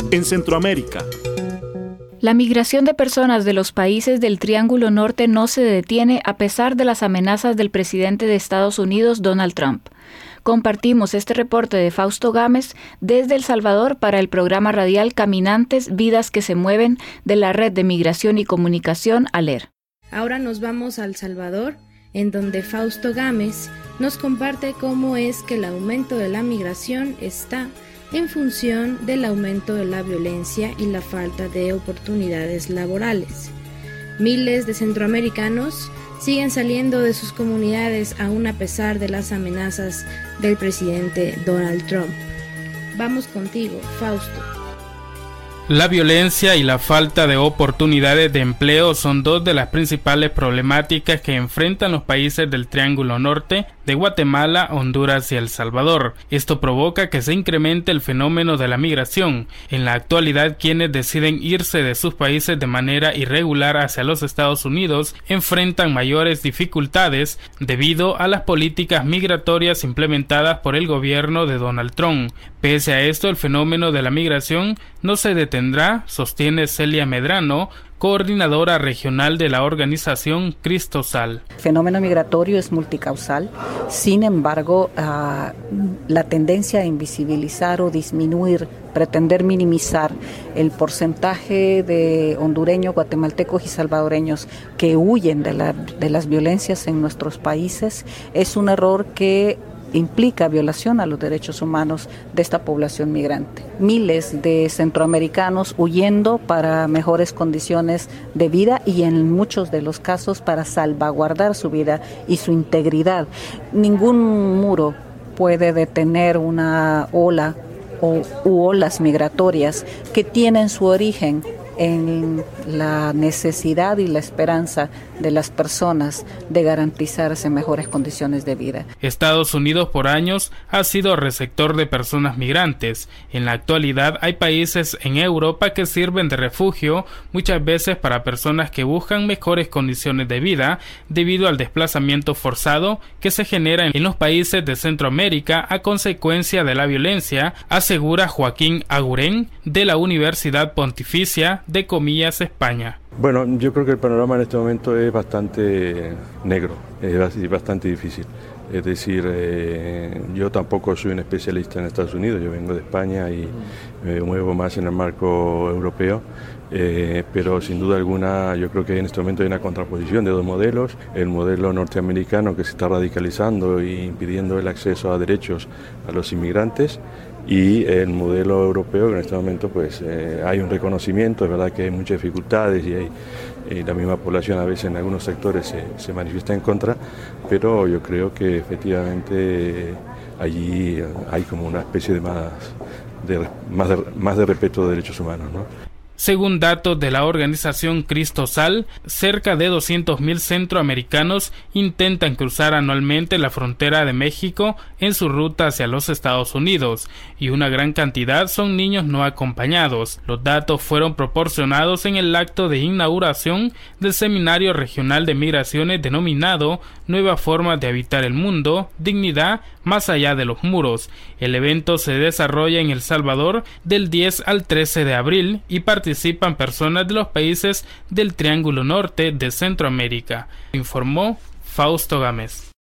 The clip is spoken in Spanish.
en Centroamérica. La migración de personas de los países del Triángulo Norte no se detiene a pesar de las amenazas del presidente de Estados Unidos, Donald Trump. Compartimos este reporte de Fausto Gámez desde El Salvador para el programa radial Caminantes, Vidas que se Mueven de la Red de Migración y Comunicación ALER. Ahora nos vamos a El Salvador, en donde Fausto Gámez nos comparte cómo es que el aumento de la migración está en función del aumento de la violencia y la falta de oportunidades laborales. Miles de centroamericanos siguen saliendo de sus comunidades aún a pesar de las amenazas del presidente Donald Trump. Vamos contigo, Fausto. La violencia y la falta de oportunidades de empleo son dos de las principales problemáticas que enfrentan los países del Triángulo Norte, de Guatemala, Honduras y El Salvador. Esto provoca que se incremente el fenómeno de la migración. En la actualidad, quienes deciden irse de sus países de manera irregular hacia los Estados Unidos enfrentan mayores dificultades debido a las políticas migratorias implementadas por el gobierno de Donald Trump. Pese a esto, el fenómeno de la migración no se detendrá, sostiene Celia Medrano, coordinadora regional de la organización Cristosal. El fenómeno migratorio es multicausal, sin embargo, la tendencia a invisibilizar o disminuir, pretender minimizar el porcentaje de hondureños, guatemaltecos y salvadoreños que huyen de las violencias en nuestros países es un error que implica violación a los derechos humanos de esta población migrante. Miles de centroamericanos huyendo para mejores condiciones de vida y en muchos de los casos para salvaguardar su vida y su integridad. Ningún muro puede detener una ola u olas migratorias que tienen su origen en la necesidad y la esperanza de las personas de garantizarse mejores condiciones de vida. Estados Unidos por años ha sido receptor de personas migrantes. En la actualidad hay países en Europa que sirven de refugio, muchas veces para personas que buscan mejores condiciones de vida debido al desplazamiento forzado que se genera en los países de Centroamérica a consecuencia de la violencia, asegura Joaquín Agurén de la Universidad Pontificia de Comillas, España. Bueno, yo creo que el panorama en este momento es bastante negro, es bastante difícil. Es decir, yo tampoco soy un especialista en Estados Unidos, yo vengo de España y me muevo más en el marco europeo, pero sin duda alguna yo creo que en este momento hay una contraposición de dos modelos, el modelo norteamericano que se está radicalizando e impidiendo el acceso a derechos a los inmigrantes, y el modelo europeo, que en este momento pues hay un reconocimiento, es verdad que hay muchas dificultades y la misma población a veces en algunos sectores se manifiesta en contra, pero yo creo que efectivamente allí hay como una especie de más de respeto de derechos humanos, ¿no? Según datos de la organización Cristosal, cerca de 200.000 centroamericanos intentan cruzar anualmente la frontera de México en su ruta hacia los Estados Unidos, y una gran cantidad son niños no acompañados. Los datos fueron proporcionados en el acto de inauguración del Seminario Regional de Migraciones denominado Nuevas Formas de Habitar el Mundo, Dignidad más allá de los muros. El evento se desarrolla en El Salvador del 10 al 13 de abril y participan personas de los países del Triángulo Norte de Centroamérica, informó Fausto Gámez.